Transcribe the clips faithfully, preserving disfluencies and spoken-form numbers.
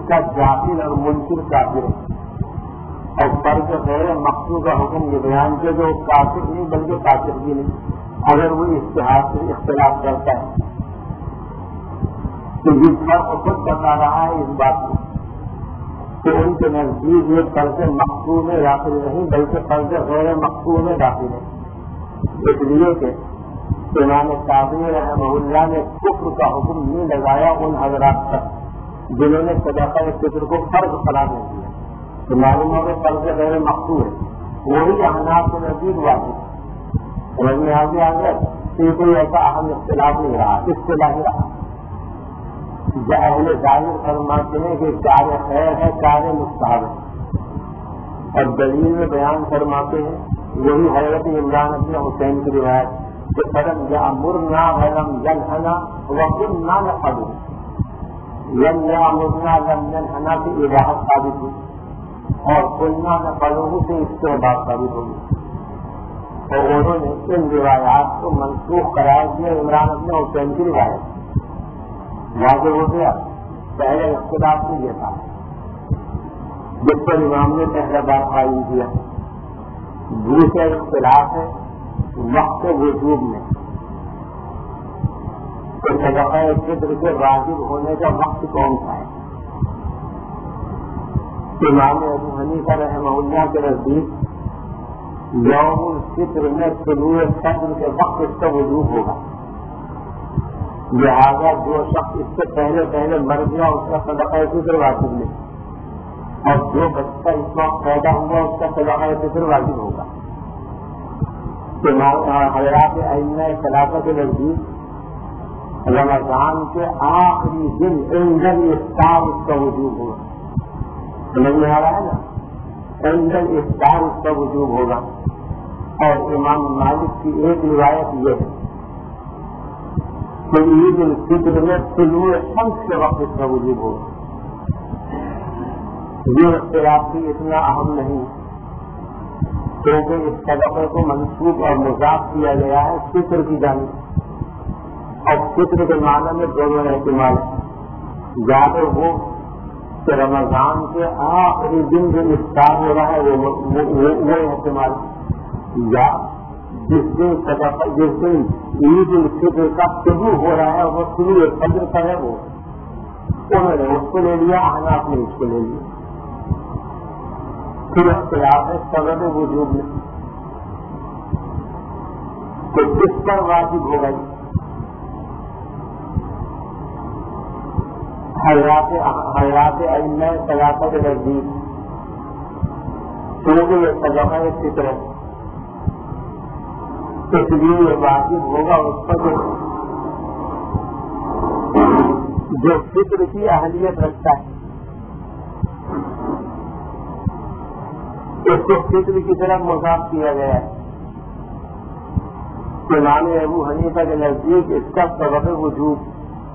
کا جاہل اور منکر کافر ہے. اور فرض غیر مقصود کا حکم یہ بیان کیا جو کافر نہیں بلکہ کافر بھی نہیں اگر وہ اتحاد سے اختلاف کرتا ہے. تو جس فرق خود بتا رہا ہے اس بات میں کہ ان کے نزدیک یہ فرض مقصود میں داخل نہیں بلکہ فرض غیر مقصود میں داخل ہے. اس لیے کہ امام قاضی رحمہ اللہ نے کفر کا حکم نہیں لگایا ان حضرات پر جنہوں نے صدقہ فطر کو فرض قرار دے دیا. تو معلوم ہو کہ فرض غیر مقصود ہے وہی احناف کے نزدیک واجب ہے. سمجھ میں آگے آ گیا کہ کوئی ایسا اہم اختلاف نہیں رہا اس سے نہیں رہا. اہل ظاہر فرماتے ہیں کہ کار خیر ہے کار مستحب ہے اور دلیل میں بیان فرماتے ہیں وہی حضرت عمران ابن حسین کی روایت کہ فلم یامرنا ولم ینہنا وکنا نفعل لم یامرنا لم ینہنا کی اباحت ثابت ہوئی اور قلنا نفعلہ سے استحباب ثابت ہوئی. اور انہوں نے ان روایات کو منسوخ قرار دیا عمران ابن حسین کی روایت واضح ہو گیا. پہلے اختلاف نہیں یہ تھا جس پر امام نے پہلا بار قائم کیا. دوسرا اختلاف ہے وقت وجوب میں تو صدقہ فطر کے واجب ہونے کا وقت کون سا ہے. امام ابو حنیفہ رحمہ اللہ کے نزدیک یوم الفطر میں طلوع فجر کے وقت اس کا وجوب ہوگا. لہٰذا جو شخص اس سے پہلے پہلے مر گیا اس کا صدقہ فطر واجب نہیں اور جو بچہ اس وقت پیدا ہوا اس کا صدقہ فطر واجب ہوگا. حضرات ائمہ ثلاثہ کے نزدیک رمضان کے آخری دن عند الافطار اس کا وجوب ہوگا. سمجھ میں آ رہا ہے نا عند الافطار اس کا وجوب ہوگا. اور امام مالک کی ایک روایت یہ ہے کہ عید الفطر میں طلوع شمس کے وقت اس کا وجوب ہوگا. یہ اختلاف بھی اتنا اہم نہیں کیونکہ اس صدقے کو منسوخ اور مضاف کیا گیا ہے فطر کی جانب اور فطر کے معنی میں دونوں احتمال ہے. یا تو وہ کہ رمضان کے آخری دن جو افطار ہو رہا ہے وہ احتمال یا جس دن صدقہ جس دن عید الفطر کا شروع ہو رہا ہے وہ طلوع فجر کا ہے وہ انہوں نے اس کو لے لیا احناف نے اس کو لے لیا. پھر اختلاف ہے سبب وجوب میں تو کس پر واجب ہوگا. حضرات ائمہ ثلاثہ کے نزدیک کیونکہ یہ صدقہ فطر ہے اس لیے یہ واجب ہوگا اس پر جو فطر کی اہلیت رکھتا ہے اس کو فطر کی طرف مضاف کیا گیا ہے. امام ابو حنیفہ کے نزدیک اس کا سبب وجوب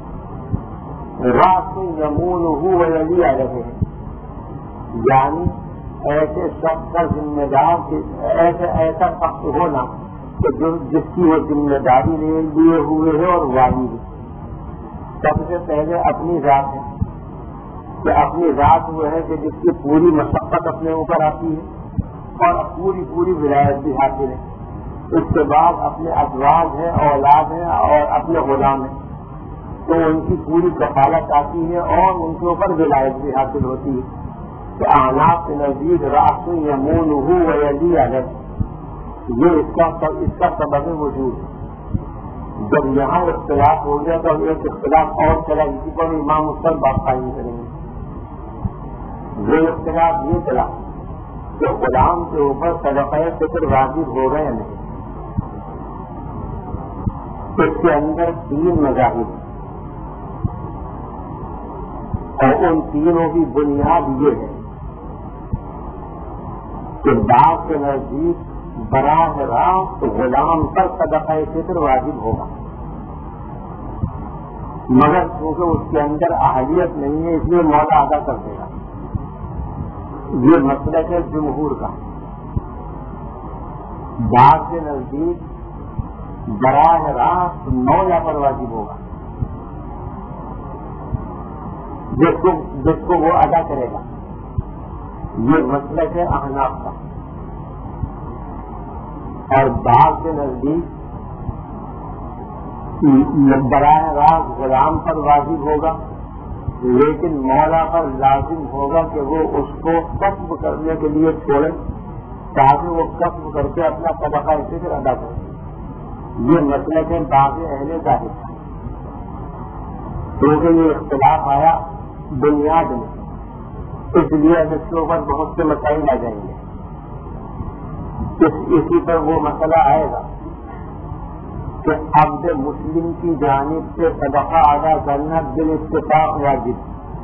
راس یمون ہو علی آ رہے ہیں یعنی ایسے شخص کا ذمہ دار ایسا ایسا شخص ہونا کہ جو جس کی وہ ذمہ داری لیے ہوئے ہے اور واجب ہے. سب سے پہلے اپنی ذات ہے کہ اپنی ذات وہ ہے کہ جس کی پوری مشقت اپنے اوپر آتی ہے اور پوری پوری ولایت بھی حاصل ہے. اس کے بعد اپنے ازواج ہیں اولاد ہیں اور اپنے غلام ہیں تو ان کی پوری کفالت آتی ہے اور ان کے اوپر ولایت بھی حاصل ہوتی ہے. کہ احناف کے نزدیک راس یمون ہو ولی عدد یہ اس کا اس کا سبب وجود ہے. جب یہاں اختلاف ہو گیا تو ایک اختلاف اور چلا اسی پر امام اس پر بات قائم کریں گے. یہ اختلاف یہ چلا کہ غلام کے اوپر صدقہ فطر واجب ہو گئے نہیں. اس کے اندر تین مذاہب اور ان تینوں کی بنیاد یہ ہے کہ بعض کے نزدیک براہ راست غلام پر صدقہ فطر واجب ہوگا مگر کیونکہ اس کے اندر اہلیت نہیں ہے اس لیے مولا ادا کر دے گا. یہ مسلک ہے جمہور کا. بعض کے نزدیک براہ راست مولا پر واجب ہوگا جس کو جس کو وہ ادا کرے گا. یہ مسلک ہے احناف کا. اور بعض کے نزدیک براہ راست غلام پر واجب ہوگا، لیکن مولا پر لازم ہوگا کہ وہ اس کو کسب کرنے کے لیے چھوڑے تاکہ وہ کسب کر کے اپنا صدقہ فطر ادا کرے. یہ مسلک ہے بعض اہل ظاہر کا، کیونکہ یہ اختلاف آیا بنیاد میں، اس لیے اس کے اوپر بہت سے مسائل آ جائیں گے. اسی پر وہ مسئلہ آئے گا کہ عبد مسلم کی جانب سے صدقہ ادا کرنا بالاتفاق واجب،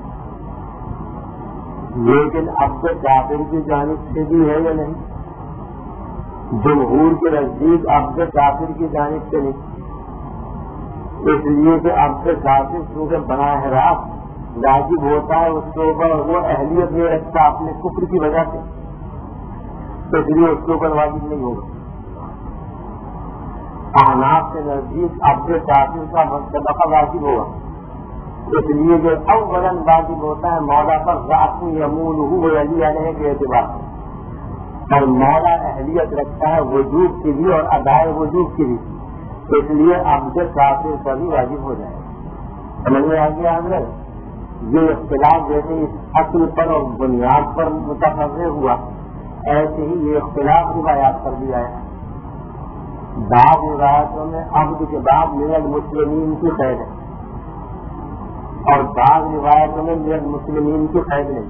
لیکن عبد کافر کی جانب سے بھی ہے یا نہیں؟ جمہور کے نزدیک عبد کافر کی جانب سے نہیں، اس لیے کہ عبد کافر چونکہ براہ راست واجب ہوتا ہے اس کے اوپر، وہ اہلیت نہیں رکھتا اپنے کفر کی وجہ سے، اس لیے اس کے اوپر واجب نہیں ہوگا. احناف کے نزدیک عبد کافر کا صدقہ واجب ہوگا، اس لیے جو اولاً واجب ہوتا ہے مولا پر ذات یمول ہو علی علیہ کے اعتبار سے، اور مولا اہلیت رکھتا ہے وجوب کی بھی اور ادائے وجوب کی بھی، اس لیے عبد کافر کا بھی واجب ہو جائے. سمجھ میں آ گیا حضرت؟ یہ اختلاف جیسے اس اصل پر اور بنیاد پر متفرع ہوا، ایسے ہی یہ اختلاف روایات پر بھی آیا. بعض روایتوں میں عبد کے بعد من المسلمین کی قید ہے، اور بعض روایتوں میں من المسلمین کی قید نہیں.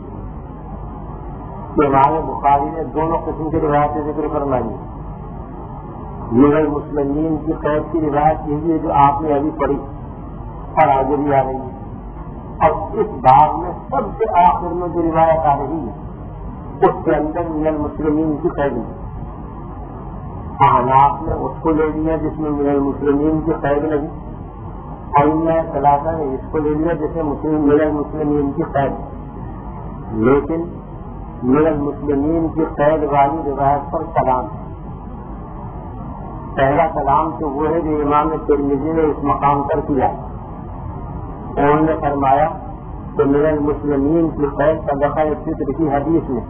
امام بخاری نے دونوں قسم کی روایتیں ذکر فرمائی. من المسلمین کی قید کی روایت یہی ہے جو آپ نے ابھی پڑھی اور آگے بھی آ رہی ہے، اور اس باب میں سب سے آخر میں جو روایت آ رہی ہے اس کے اندر من المسلمین کی قید نہیں. احناف نے اس کو لے لیا جس میں من المسلمین کی قید لگی، اور میں ثلاثہ نے اس کو لے لیا جس میں من المسلمین کی قید. لیکن من المسلمین کی قید والی روایت پر کلام ہے. پہلا کلام تو وہ ہے جو امام ترمذی نے اس مقام پر کیا. انہوں نے فرمایا کہ من المسلمین کی قید صدقہ فطر کی حدیث میں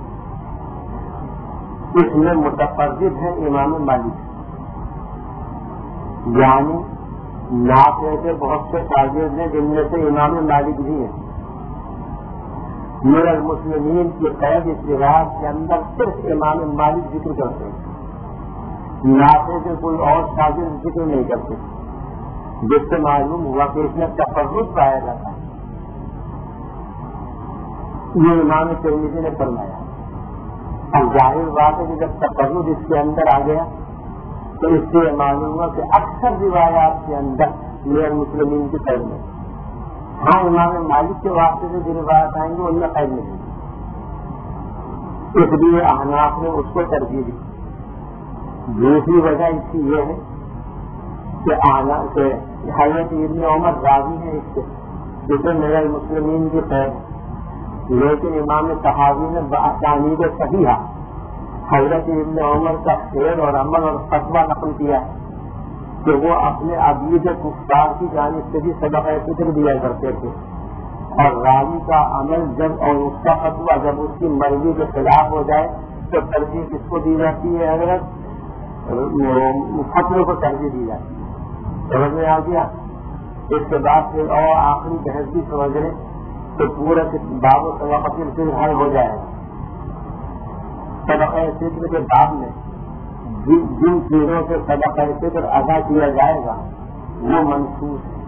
اس میں متفرد ہے امام مالک، یعنی نافع کے بہت سے شاگرد ہیں جن میں سے امام مالک بھی ہیں. من المسلمین کی قید اس روایت کے اندر صرف امام مالک ذکر کرتے ہیں، نافع کے کوئی اور شاگرد ذکر نہیں کرتے، جس سے معلوم ہوا کہ اس میں تفرد پایا جاتا ہے. یہ امام ترمذی نے فرمایا. اب ظاہر بات ہے کہ جب تفرد اس کے اندر آ گیا تو اس سے معلوم ہوا کہ اکثر روایات کے اندر من المسلمین کی قید میں. ہاں امام مالک کے واسطے سے جو روایت آئیں گے ان میں قید نہیں، اس لیے احناف نے اس کو ترجیح دی. دوسری وجہ اس کی یہ ہے کہ حضرت ابن عمر راضی ہے اس سے جسے من المسلمین کی قید، لیکن امام صحابی نے باسانید صحیح حضرت ابن عمر کا خیر اور عمل اور فتویٰ نقل کیا کہ وہ اپنے عبید کفار کی جانب سے بھی صدقہ فطر دیا کرتے تھے، اور راوی کا عمل جب اور اس کا فتویٰ جب اس کی مرضی کے خلاف ہو جائے تو ترجیح کس کو دی جاتی ہے؟ حضرت فتوے کو ترجیح دی جاتی ہے. سمجھ میں آ گیا؟ اس کے بعد پھر اور آخری بحث بھی سمجھ لیں تو پورا باب و صدقہ فطر حل ہو جائے گا. صدقہ فطر کے باب میں جن چیزوں سے صدقہ فطر ادا کیا جائے گا وہ منصوص ہے،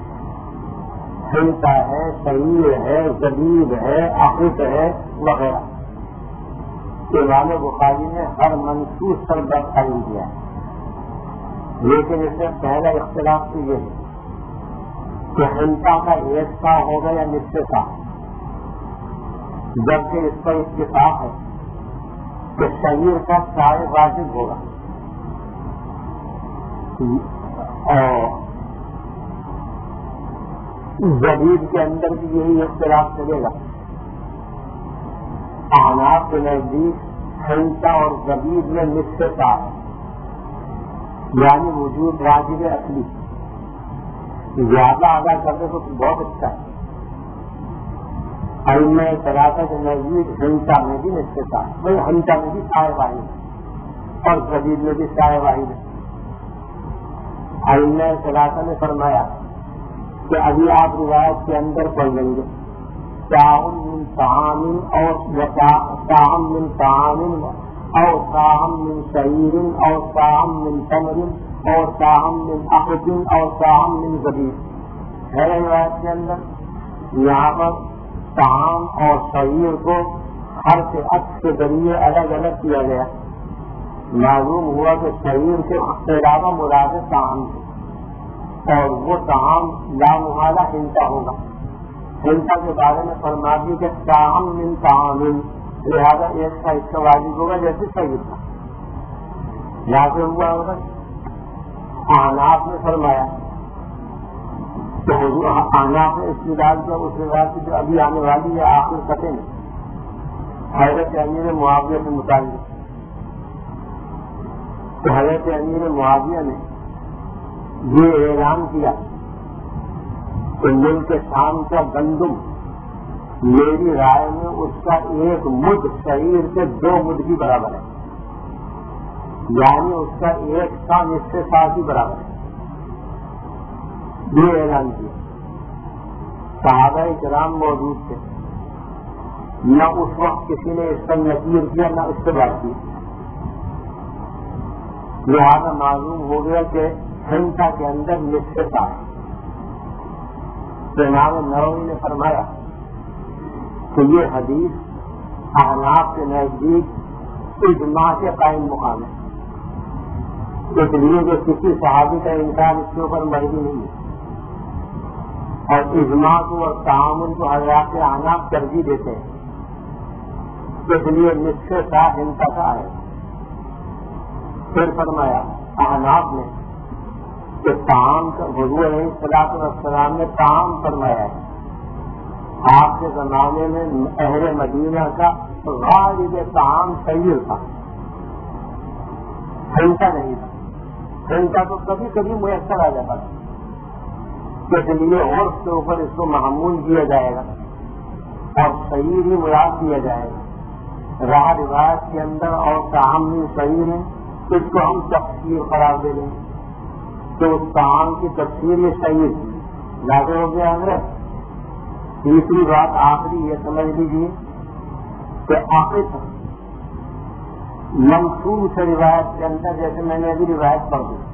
ہنسا ہے، شعیر ہے، زبیب ہے، عقیق ہے وغیرہ. امام بخاری نے ہر منصوص پر بحث قائم کیا ہے، لیکن اس میں پہلا اختلاف تو یہ ہے کہ ہنسا کا ایک سا ہوگا یا نصف سا، جبکہ اس پر اتفاق ہے کہ شعیر کا سائے واجب ہوگا. اور زبیب کے اندر بھی یہی اختلاف چلے گا. احناف کے نزدیک ہنسا اور زبیب میں نصف سا ہے، یعنی وجود واجب اصلی، زیادہ ادا کرنے کو بہت اچھا ہے، ائمہ ثلاثہ کے نزدیک ہنسا میں بھی نصف سا، وہی ہنسا میں بھی سائے واحد ہے اور زبید میں بھی سائے واحد ہے۔ ائمہ ثلاثہ نے فرمایا کہ ابھی آپ روایت کے اندر پڑھ لیں گے ساہم من طعام اور ساہم من طعام اور ساہم من شعیر اور ساہم من تمر اور ساہم من عقد اور ساہم من زبید ہے روایت کے اندر۔ یہاں پر طعام اور شعیر کو ہر سے عطف کے ذریعے الگ الگ کیا گیا۔ معلوم ہوا کہ شعیر کے علاوہ مراد طعام سے، اور وہ طعام لامحالہ ہنسا ہوگا۔ ہنسا کے بارے میں فرما دی کہ طعام من طعام، لہٰذا ایک کا اس کا واجب ہوگا جیسے شعیر تھا، یہاں سے ہوا ہوگا۔ احناف نے فرمایا تو احناف نے استدلال کیا اس روایت کی جو ابھی آنے والی ہے آخر قطعے میں حضرت امیر معاویہ سے متعلق، تو حضرت امیر معاویہ نے یہ اعلان کیا کہ ملک شام کا گندم میری رائے میں اس کا ایک مد شعیر کے دو مد کی برابر ہے، یعنی اس کا ایک سا اس سے ساتھ ہی برابر ہے، یہ اعلان کیا۔ صحابہ کرام موجود تھے، نہ اس وقت کسی نے اس پر نکیر کیا نہ اس سے بات کی، لہٰذا معلوم ہو گیا کہ ہنسا کے اندر نصف سا ہے۔ امام نووی نے فرمایا کہ یہ حدیث احناف کے نزدیک اجماع کے قائم مقام ہے، اس لیے کہ کسی صحابی کا انکار اس کے اوپر مرضی نہیں ہے، اور اجماع کو اور تعامل کو حضرات احناف ترجیح دیتے ہیں، اس لیے نصف سا ہنسا کا ہے۔ پھر فرمایا احناف نے کہ طعام کا حضور علیہ الصلوۃ والسلام نے طعام فرمایا ہے، آپ کے زمانے میں اہل مدینہ کا غالب طعام شعیر تھا، ہنسا نہیں تھا۔ ہنسا تو کبھی کبھی میسر آ جاتا تھا، اس لیے عرف کے اوپر اس کو معمول کیا جائے گا اور شعیر ہی مراد دیا جائے گا۔ راہ روایت کے اندر اور طعام میں شعیر ہے، اس کو ہم تفسیر قرار دے دیں تو اس طعام کی تفسیر یہ شعیر لاگو ہو گیا ہے۔ تیسری بات آخری یہ سمجھ لیجیے کہ عقد منصوب سے روایت کے اندر، جیسے میں نے ابھی روایت پڑھ دی،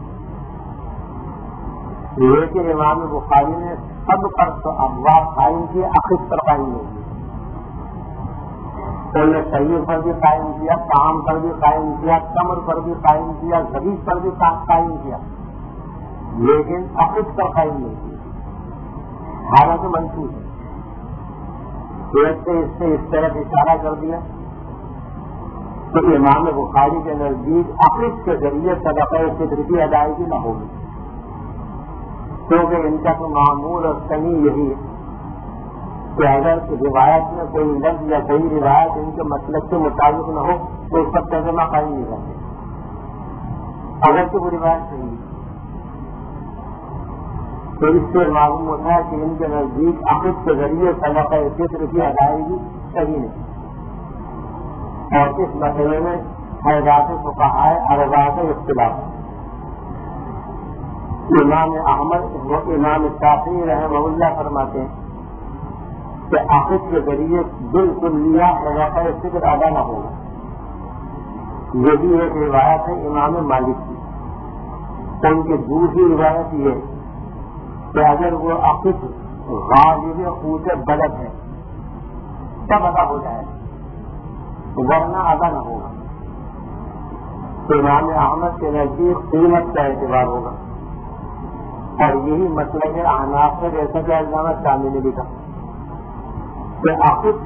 لیکن امام بخاری نے سب پر ابواب قائم کیے، عقد پر قائم نہیں کیے۔ تو نے شعیر پر بھی قائم کیا، طعام پر بھی قائم کیا، تمر پر بھی قائم کیا، زبیب پر بھی قائم کیا، لیکن عقد پر قائم نہیں کیا، حالانکہ منصوب ہے۔ ایک سے اس سے اس طرف اشارہ کر دیا تو امام بخاری کے نزدیک عقد کے ذریعے صدقہ فطر کی ادائیگی نہ ہوگی، کیونکہ ان کا تو معمول اور سنی یہی ہے کہ اگر روایت میں کوئی لفظ یا کوئی روایت ان کے مطلب کے مطابق نہ ہو تو اس پر ترجمہ قائم نہیں کرتے، اگر تو وہ روایت صحیح ہے۔ تو اس سے معلوم ہوتا ہے کہ ان کے نزدیک عقد کے ذریعے صدقہ فطر کی ادائیگی صحیح نہیں، اور اس مسئلے میں حضرات فقہاء اربعہ کا اختلاف ہے۔ امام احمد و امام شافعی رحمہ اللہ فرماتے ہیں کہ عقد کے ذریعے بالکل لیا صدقہ فطر ادا نہ ہوگا۔ یہ بھی ایک روایت ہے امام مالک کی۔ ان کی دوسری روایت یہ کہ اگر وہ عقد غالب قوت بلد ہے تب ادا ہو جائے گا، ورنہ ادا نہ ہوگا۔ تو امام احمد کے نزدیک قیمت کا اعتبار ہوگا، اور یہی مسئلہ ہے احناف سے، جیسا کہ علامہ شامی نے لکھا کہ عقد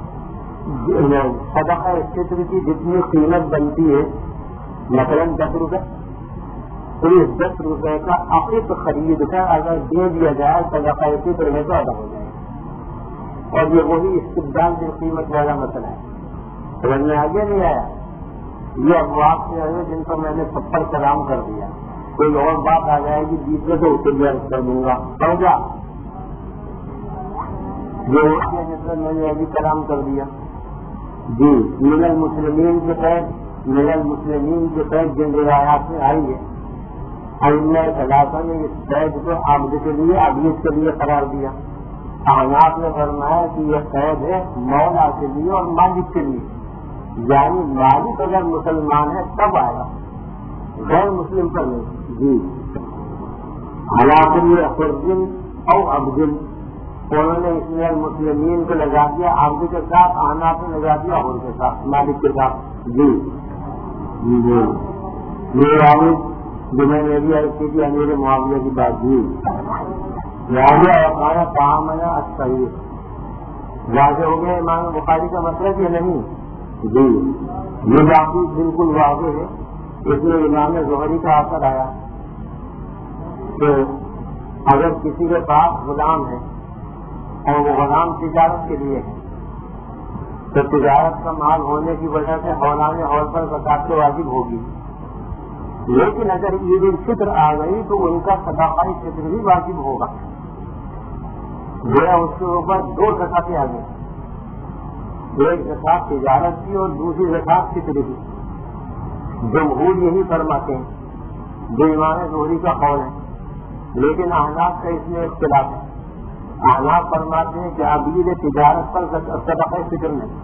صدقہ فطر کی جتنی قیمت بنتی ہے، مثلاً دس روپے، تو اس دس روپے کا عقد خرید کر اگر دے دیا جائے صدقہ فطر میں تو ادا ہو جائے گا، اور یہ وہی استبدال کی قیمت والا مسئلہ ہے۔ سمجھ میں آگے نہیں آیا؟ یہ ابواب سے ہے جن پر میں نے سب پر کلام کر دیا، کوئی اور بات آ جائے گی بیچ میں تو اسے بھی عرض کر دوں گا۔ سمجھا؟ جو ہوتی ہے جس میں میں نے ابھی کلام کر دیا. جی من المسلمین کے تحت من المسلمین کے تحت جن روایات میں آئی ہے ائمہ ثلاثہ نے اس قید کو عبد کے لیے عبید کے لیے قرار دیا. احناف نے فرمایا کہ یہ قید ہے مولا کے لیے اور مالک کے لیے, یعنی مالک اگر مسلمان ہے تب آئے گا, غیر مسلم پر نہیں. جی حالات فرزن اور عبدن انہوں نے اس میں مسلمین کو لگا دیا عبد کے ساتھ, احناف نے لگا دیا اور کے ساتھ مالک کے ساتھ. جی جی میرے والد جو میں نے بھی عرض کی تھی امیر معاویہ کی بات. جی واضح ہمارا کام ہے اچھا ہی واضح ہو گیا امام بخاری کا مطلب یہ نہیں. جی یہ باقی بالکل واضح ہے. اس میں امام زہری کا اثر آیا کہ اگر کسی کے پاس غلام ہے اور وہ غلام تجارت کے لیے ہے تو تجارت کا مال ہونے کی وجہ سے حولان حول پر زکات واجب ہوگی, لیکن اگر عید الفطر آ گئی تو ان کا صدقہ فطر بھی واجب ہوگا. گویا اس کے اوپر دو زکاتیں آ گئی, ایک زکات تجارت کی اور دوسری زکات فطر کی. جمہور یہی فرماتے ہیں جو امام زہری کا قول ہے, لیکن احناف کا اس میں اختلاف ہے. احناف فرماتے ہیں کہ عبید تجارت پر صدقہ فطر نہیں,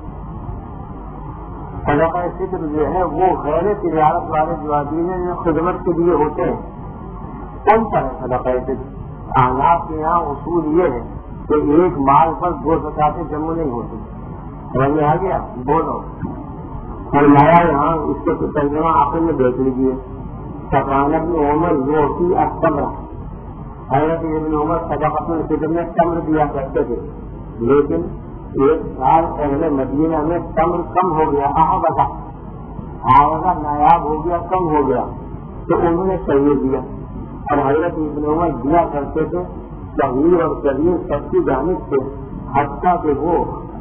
صدقہ فطر جو ہے وہ غیر تجارت والے جو عبید ہیں جو خدمت کے لیے ہوتے ہیں ان پر صدقہ فطر. احناف کے یہاں اصول یہ ہے کہ ایک مال پر دو زکاتیں جمع نہیں ہوتی. سمجھ میں آ گیا؟ بولو فرمایا یہاں اس کے ترجمہ آپ نے دیکھ لیجیے. سکانت میں عمر جو ہوتی اکتمر, حضرت ابن عمر صدقۃ الفطر میں تمر دیا کرتے تھے, لیکن ایک سال پہلے مدینہ میں تمر کم ہو گیا, آہا آہا نایاب ہو گیا, کم ہو گیا, تو انہوں نے صحیح دیا. اور حضرت ابن عمر دیا کرتے تھے صغیر اور کبیر سب کی جانب سے, حتیٰ کہ وہ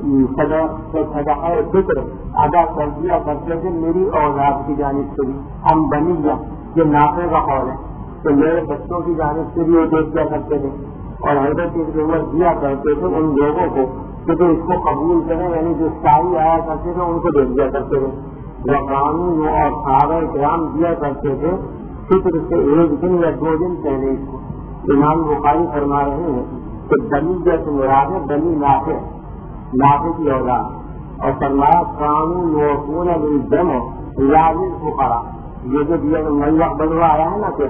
صدقہ فطر ادا کر دیا کرتے تھے میری اولاد کی جانب سے بھی. ہم بنی گیا یہ نافع کا قول ہے تو میرے بچوں کی جانب سے بھی وہ دیکھ دیا کرتے تھے, اور حضرت ابن عمر دیا کرتے تھے ان لوگوں کو کہ جو اس کو قبول کریں, یعنی جو ساری آیا کرتے تھے ان کو دیکھ دیا کرتے تھے. وہ قانون اور صحابہ کرام دیا کرتے تھے فطر سے ایک دن یا دو دن پہلے اس کو. امام بخاری فرما رہے ہیں کہ بنی جیسے مراد ہے بنی نافع, نافع کی اولاد, اور فرمایا قانون وقون الجم لازم فقرا. یہ جو دیا من یقبلها آیا ہے نا کہ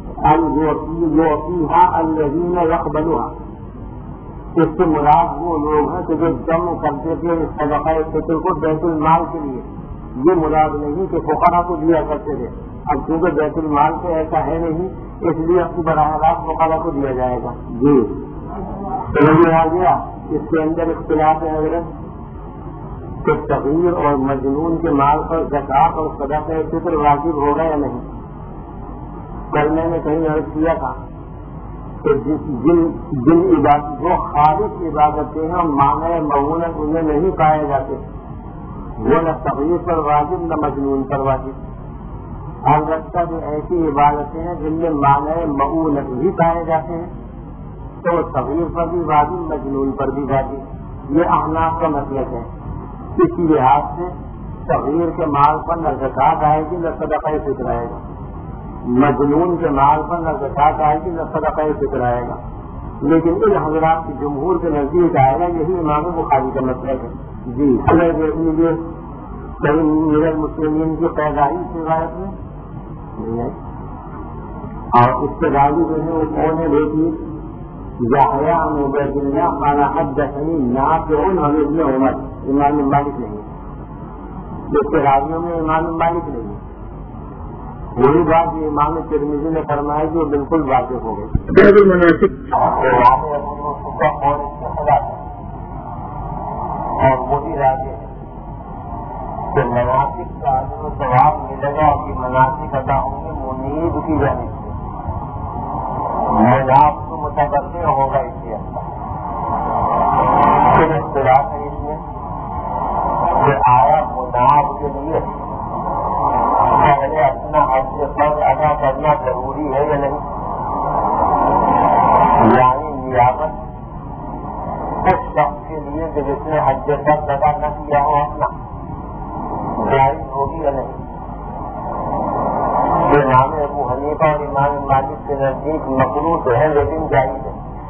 الوفیہا الذین یقبلها, اس سے مراد وہ لوگ ہیں کہ جو جمع کرتے تھے اس صدقہ فطر کو بیت المال کے لیے. یہ مراد نہیں کہ فقراء کو دیا کرتے تھے. اب کیونکہ بیت المال سے ایسا ہے نہیں, اس لیے اپنی براہ راست فقراء کو دیا جائے گا. جی سمجھ آ گیا. اس کے اندر اختلاف ہے حضرت کہ صغیر اور مجنون کے مال پر زکات اور صدقہ فطر واجب ہوگا یا نہیں. کل میں نے کہیں عرض کیا تھا کہ جن جن عبادت جو خالص عبادتیں ہیں معنی معونت انہیں نہیں پائے جاتے وہ نہ صغیر پر واجب نہ مجنون پر واجب. البتہ جو ایسی عبادتیں ہیں جن میں معنی معونت بھی پائے جاتے ہیں تو صغیر پر بھی واجب مجنون پر بھی واجب. یہ احناف کا مطلب ہے. اسی لحاظ سے صغیر کے مال پر نہ زکات آئے گی نہ صدقہ فطر آئے گا, مجنون کے مال پر نہ زکات آئے گی نہ صدقہ فطر آئے گا. لیکن ان حضرات کی جمہور کے نزدیک آئے گا, یہی امام بخاری کا مطلب ہے. جی ہمیں دیکھ لیجیے کہیں میرے مسلمین کی پیدائش کی روایت میں نہیں, اور اس کے راوی جو ہے وہ کون ہے دیکھیے یحییٰ بن عبید اللہ قال حدثنی نافع عن ابن عمر. امام مالک نہیں ہے, اس کے راویوں میں امام مالک نہیں ہے. وہی بات یہ امام ترمذی نے فرمایا جو بالکل واضح ہو گئی. مناسب اور وہی راضی ہے کہ مناسب کا عدم و ثواب ملے گا کہ مناسب ادا ہوں گے منیب کی جانب سے. مناف تو متبر ہوگا اس کے اندر. پھر اختلاف ہے اس میں کہ آیا مناف کے لیے پہلے اپنا حد سے فرض ادا کرنا ضروری ہے یا نہیں. یعنی نیابت اس شخص کے لیے کہ جس نے حج فرض ادا نہ کیا ہو اپنا جائز ہوگی یا نہیں؟ امام ابو حنیفہ اور امام مالک کے نزدیک مکروہ تو ہے لیکن جائز ہے.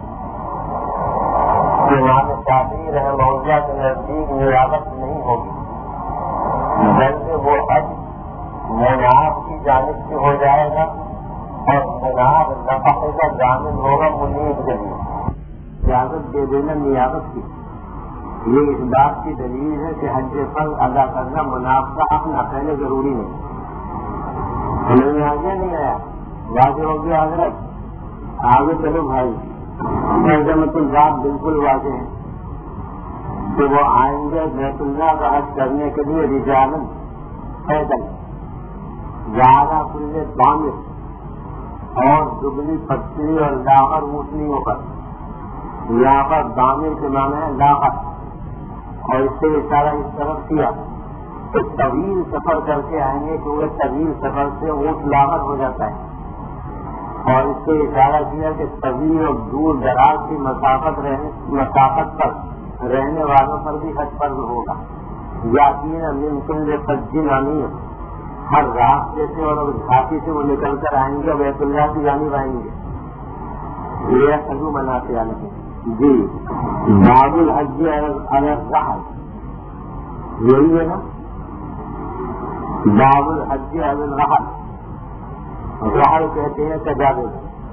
امام شافعی رحمہ اللہ کے نزدیک نیابت نہیں ہوگی بلکہ وہ حج مناب کی جانب سے ہو جائے گا اور مناب نفقے کا ضامن ہوگا منیب کے لیے. اجازت دے دینا نیابت کی یہ اس بات کی دلیل ہے کہ حج فرض ادا کرنا مناب کا اپنا پہلے ضروری نہیں. ہمیں آگے نہیں آیا واضح ہو گیا حضرت آگے چلو بھائی. مطلب بات بالکل واضح ہے کہ وہ آئیں گے بیت اللہ کا حج کرنے کے لیے رجالن پیدل زیادہ کلے دامر اور دبلی پتلی اور لاغر اونٹنیوں پر. یہاں پر دامر کے معنی ہے لاغر اور اس سے اشارہ اس طرف کیا تو طویل سفر کر کے آئیں گے کیونکہ طویل سفر سے اونٹ لاغر ہو جاتا ہے. اور اس سے اشارہ کیا کہ طویل اور دور دراز کی مسافت رہنے مسافت پر رہنے والوں پر بھی حج فرض ہوگا. یقین ممکن سجی نامی ہر راستے سے اور گھاٹی سے وہ نکل کر آئیں گے بیت اللہ کی جانب آئیں گے. یہ سجو مناتے آنے کے جی باب الحج الرحل یہی ہے نا. باب الحج الرحل رحل کہتے ہیں سجادے.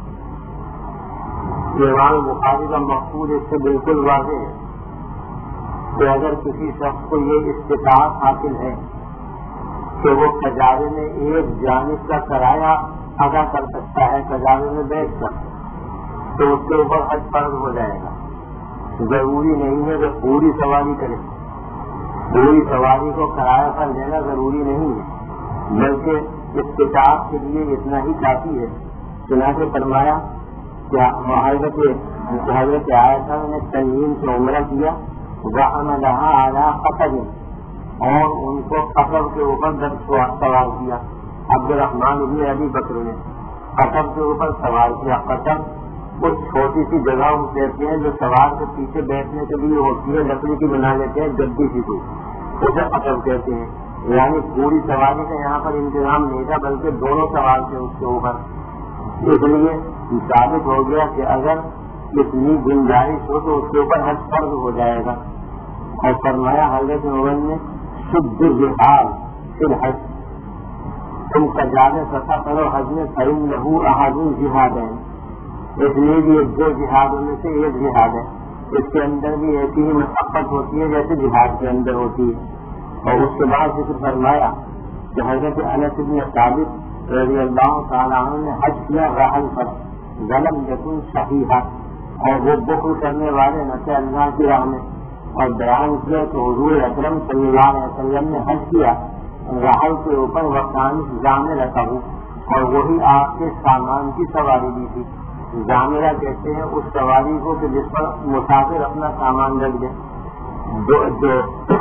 امام بخاری کا مقصود اس سے بالکل واضح ہے کہ اگر کسی شخص کو یہ استطاعت حاصل ہے کہ وہ سجادے میں ایک جانب کا کرایہ ادا کر سکتا ہے سجادے میں بیٹھ کر تو اس کے اوپر حج فرض ہو جائے گا. ضروری نہیں ہے کہ پوری سواری کرے. پوری سواری کو کرایہ پر لینا ضروری نہیں ہے بلکہ استطاعت کے لیے اتنا ہی کافی ہے. چنانچہ فرمایا کہ حضرت حضرت عائشہ نے تنظیم سے عمرہ کیا وحملها على قصب اور ان کو قصب کے اوپر سوار کیا. عبد الرحمن بن ابی بکر نے قصب کے اوپر سوار کیا. قصب کچھ چھوٹی سی جگہ ہم کہتے ہیں جو سوار کے پیچھے بیٹھنے کے لیے ہوتی ہے لکڑی کی بنا لیتے ہیں گدی سی کو اسے قصب کہتے ہیں. یعنی پوری سواری کا یہاں پر انتظام نہیں تھا بلکہ دونوں سوار تھے اس کے اوپر. اس لیے ثابت ہو گیا کہ اگر اتنی گنجائش ہو تو اس کے اوپر حج فرض ہو جائے گا. اور فرمایا حضرت عمر نے شد الرحال فی الحج تم سجادے سفر کرو حج میں فرم لہو احد الجہاد ہے. اس لیے بھی ایک دو جہادوں میں سے ایک جہاد ہے. اس کے اندر بھی ایسی ہی مشقت ہوتی ہے جیسے جہاد کے اندر ہوتی ہے. اور اس کے بعد ذکر فرمایا کہ حضرت انس بن ثابت رضی اللہ تعالیٰ عنہ نے حج کیا رحل پر ظلم یکن صحیحہ اور وہ بخل کرنے والے نہ تھے اللہ کی راہ میں. اور بیان کیا کہ حضور اکرم صلی اللہ علیہ وسلم نے حج کیا رحل کے اوپر وقان جامع رکھا ہوں اور وہی آپ کے سامان کی سواری بھی تھی. جامعہ کہتے ہیں اس سواری کو کہ جس پر مسافر اپنا سامان رکھ دے. جو جو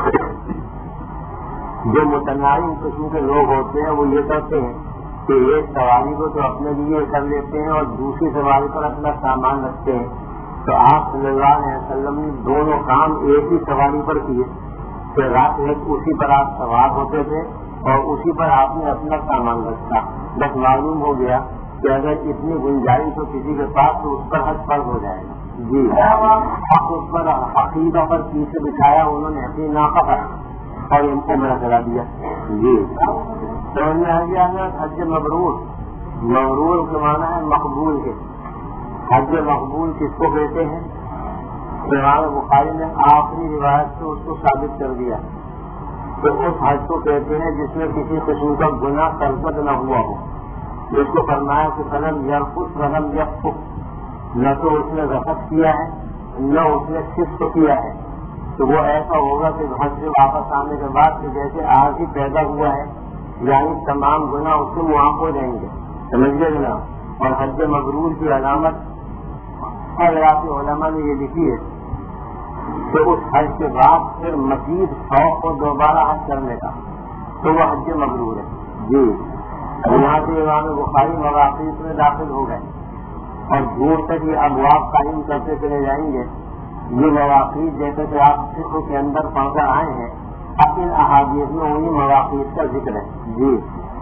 جو متنازع قسم کے لوگ ہوتے ہیں وہ یہ کرتے ہیں کہ ایک سواری کو تو اپنے لیے کر لیتے ہیں اور دوسری سواری پر اپنا سامان رکھتے ہیں. تو آپ صلی اللہ علیہ وسلم نے دونوں کام ایک ہی سواری پر کیے کہ رات میں اسی پر آپ سوار ہوتے تھے اور اسی پر آپ نے اپنا سامان رکھا. بس معلوم ہو گیا کہ اگر اتنی گنجائش ہو کسی کے پاس تو اس پر حج فرض ہو جائے گا. جی حق اس پر عقیدہ پر پیچھے بٹھایا انہوں نے اپنی ناقہ پر اور ان کو میرا کرا دیا. جی سمجھ میں آ گیا نا. حج مبرور مبرور کے معنی ہے مقبول کے. حج مقبول کس کو کہتے ہیں؟ امام بخاری نے آخری روایت سے اس کو ثابت کر دیا تو اس حج کو کہتے ہیں جس میں کسی قسم کا گناہ سرزد نہ ہوا ہو. جس کو فرمایا کہ فلم یرفث ولم یفسق نہ تو اس نے رفث کیا ہے نہ اس نے فسق کیا ہے. تو وہ ایسا ہوگا کہ حج سے واپس آنے کے بعد کہ جیسے آج ہی پیدا ہوا ہے یعنی تمام گناہ اس سے معاف ہو جائیں گے. سمجھ گئے نا. اور حج مبرور کی علامت حضرات علماء نے یہ لکھی ہے کہ اس حج کے بعد پھر مزید شوق کو دوبارہ حج کرنے کا تو وہ حج مبرور ہے. جی یہاں سے امام بخاری مواقع میں داخل ہو گئے اور دور تک یہ ابواب قائم کرتے چلے جائیں گے یہ مواقع جیسے کہ آپ فقہ کے اندر پڑھ کر آئے ہیں، اب ان احادیث میں وہی مواقع کا ذکر ہے. جی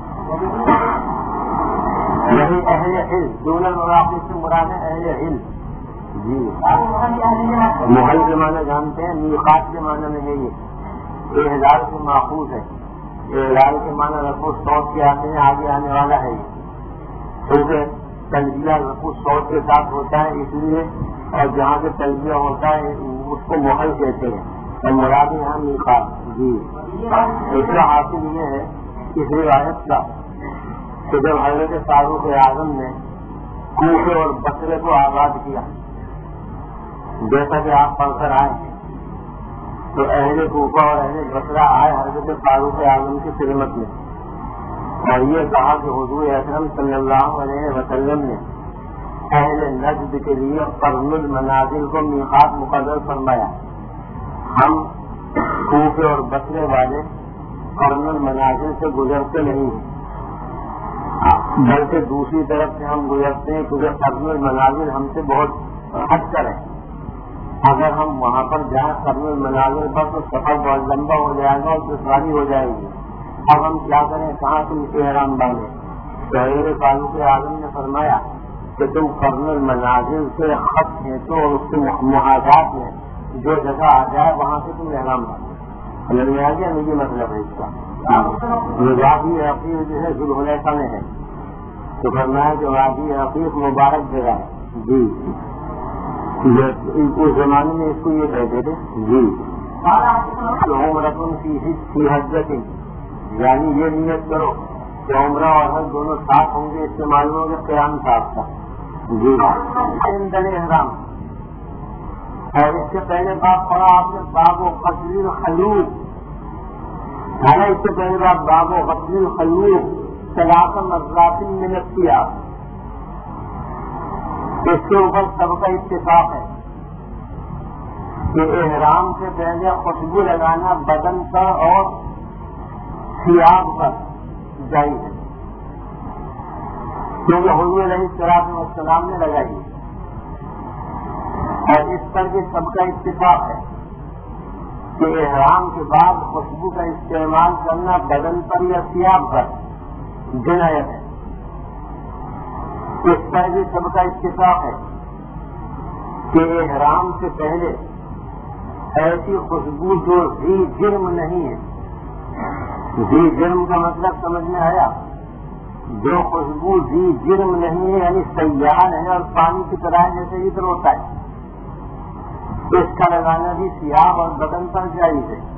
یہی اہل علم، دونوں مواقع سے مراد ہے اہل علم. جی محل کے معنی جانتے ہیں، میقات کے معنی میں ہے یہ احلال سے ماخوذ ہے. احلال کے معنی رفع صوت کے آتے ہیں، آگے آنے والا ہے یہ، کیونکہ تلبیہ رفع صوت کے ساتھ ہوتا ہے اس لیے، اور جہاں سے تلبیہ ہوتا ہے اس کو محل کہتے ہیں، اور مراد یہاں میقات. جی اس کا حاصل یہ ہے اس روایت کا کہ جب حضرت فاروق اعظم نے کوفے اور بصرے کو آباد کیا، جیسا کہ آپ پڑھ کر آئے ہیں، تو اہل کوفہ اور اہل بصرہ آئے حضرت فاروق اعظم کی خدمت میں، اور یہ کہا کہ حضور اکرم صلی اللہ علیہ وسلم نے اہل نجد کے لیے قرن المنازل کو میقات مقرر فرمایا. ہم کوفے اور بصرے والے قرن المنازل سے گزرتے نہیں ہیں، بلکہ دوسری طرف سے ہم گزرتے ہیں، کیونکہ قرن المنازل ہم سے بہت ہٹ کر ہے. اگر ہم وہاں پر جائیں قرن المنازل پر تو سفر بہت لمبا ہو جائے گا اور دشواری ہو جائے گی. اب ہم کیا کریں، کہاں تم احرام باندھے؟ تو حضرت فاروق اعظم نے فرمایا کہ تم قرن المنازل سے خط کھینچو اور اس کے محاذات میں جو جگہ آ جائے وہاں سے تم احرام باندھو. سمجھ آ گیا؟ مجھے مطلب ہے اس کا. وادی عقیق جو ہے ذوالحلیفہ میں ہے، تو فرمایا کہ وادی عقیق مبارک جگہ ہے. جی اس زمانے میں اس کو یہ کہتے تھے. جی عمرتن فی حجۃ، یعنی یہ نیت کرو کہ عمرہ اور حج دونوں ساتھ ہوں گے. اس سے معلوم ہوگا قیام ساتھ تھا. جی احرام. اور اس سے پہلے بات پڑھا آپ نے باب و غسل الخلوق، ہے نا؟ اس سے پہلے بات باب و غسل الخلوق ثلاث مرات من الثياب. اس کے اوپر سب کا اتفاق ہے کہ احرام سے پہلے خوشبو لگانا بدن پر اور ثیاب پر جائز ہے، کیونکہ حضور علیہ الصلوۃ والسلام نے لگائی، اور اس پر بھی سب کا اتفاق ہے کہ احرام کے بعد خوشبو کا استعمال کرنا بدن پر یا ثیاب پر جنایت ہے. اس پر بھی سب کا اتفاق ہے کہ احرام سے پہلے ایسی خوشبو جو ذی جرم نہیں ہے. ذی جرم کا مطلب سمجھ میں آیا؟ جو خوشبو ذی جرم نہیں ہے یعنی سیال ہے اور پانی کی طرح جیسے اتر ہوتا ہے، اس کا لگانا بھی ثیاب اور بدن پر جائز ہے.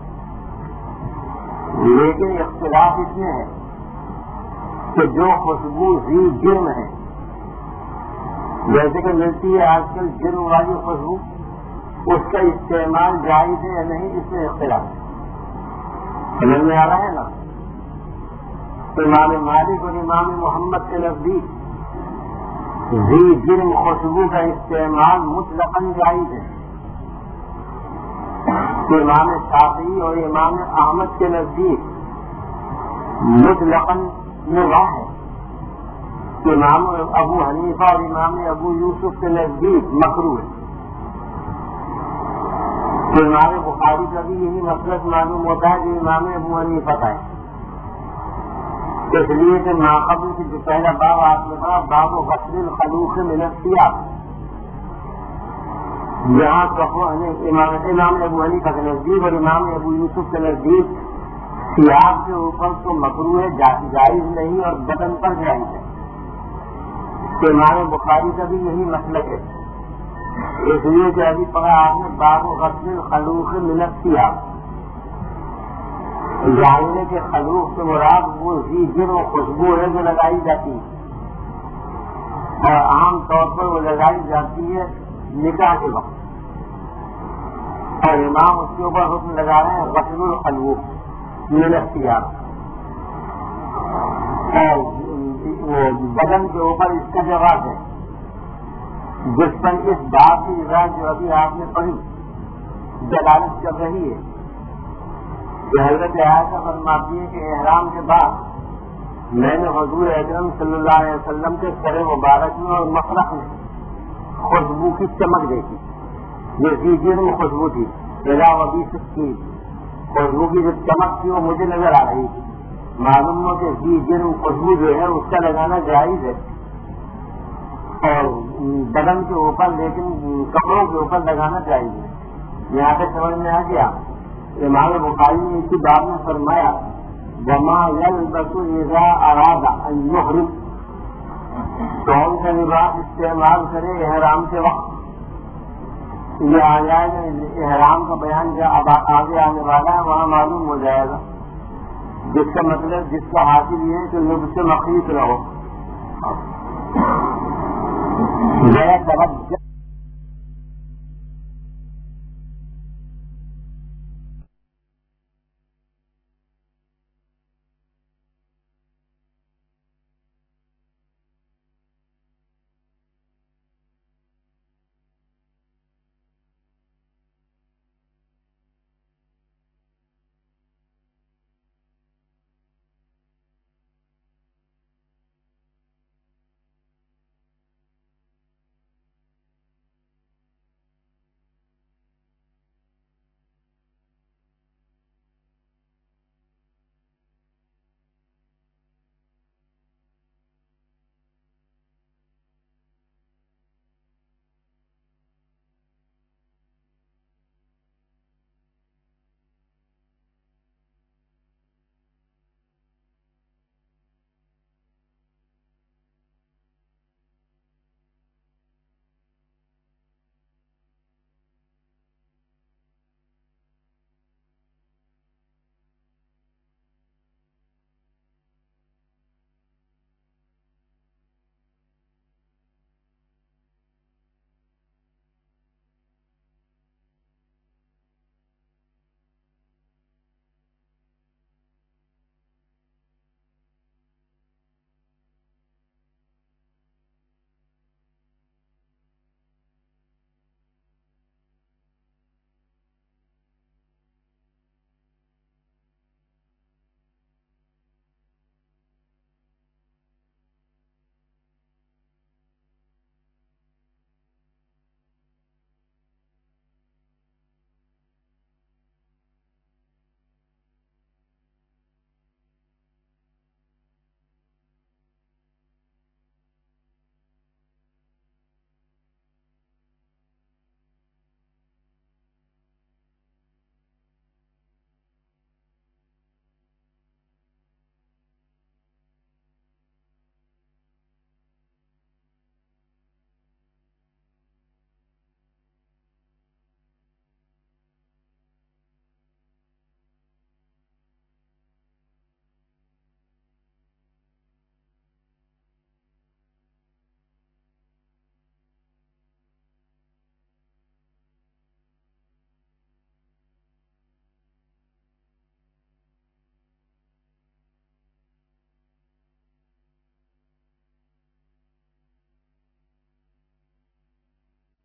لیکن اختلاف اس میں ہے کہ جو خوشبو ذی جرم ہے، جیسے کہ ملتی ہے آج کل جرم والی خوشبو، اس کا استعمال جائز ہے یا نہیں، اس میں اختلاف ہے. سمجھ میں آ رہا ہے نا؟ امام مالک اور امام محمد کے نزدیک ذی جرم خوشبو کا استعمال مطلقاً جائز ہے. امام شافعی اور امام احمد کے نزدیک مطلقاً مباح ہے. امام ابو حنیفہ اور امام ابو یوسف کے نزدیک مکروہ ہے. تو امام بخاری کا بھی یہی مسلک معلوم ہوتا ہے جو امام ابو حنیفہ کا ہے. اس لیے کہ ماقبل کی جو پہلا باب آپ نے کہا باب و غسل الخلوق من الثياب، جہاں امام امام ابو حنیفہ کے نزدیک اور امام ابو یوسف کے نزدیک ثیاب کے اوپر تو مکروہ ہے، جائز نہیں، اور بدن پر جائز ہے. تو امام بخاری کا بھی یہی مسلک ہے. اس لیے کہ ابھی پڑھا آپ نے باب و غسل الخلوق من الثياب، جاننے کے خلوق سے مراد وہ ذی جرم و خوشبو ہے جو لگائی جاتی ہے، اور عام طور پر وہ لگائی جاتی ہے نکاح کے وقت. اور امام اس کے اوپر حکم لگا رہے ہیں غسل الخلوق من الثياب. اور بدن کے اوپر اس کا جواب ہے جس پر اس بات کی روایت جو ابھی آپ نے پڑھی دلالت کر رہی ہے کہ حضرت عائشہ فرماتی ہے کہ احرام کے بعد میں نے حضور اکرم صلی اللہ علیہ وسلم کے سر مبارک میں اور مفرق میں خوشبو کی چمک دیکھی. یہ ذی جرم خوشبو تھی، اذا وبی سکین، خوشبو کی جو چمک تھی وہ مجھے نظر آ رہی تھی. معلوم ہو کہ ذی جرم خوشبو جو ہے اس کا لگانا جائز ہے، اور بدن کے اوپر لیکن کپڑوں کے اوپر لگانا چاہیے. یہاں پہ سمجھ میں آ گیا. امام بخاری نے اسی بات میں فرمایا وما یلبس اذا اراد ان یحرم، کون سا لباس استعمال کرے احرام کے وقت. یہ آ جائے گا احرام کا بیان جو اب آگے آنے والا ہے وہاں معلوم ہو جائے گا، جس کا مطلب جس کا حاصل یہ ہے کہ لبس سے مخیص رہو.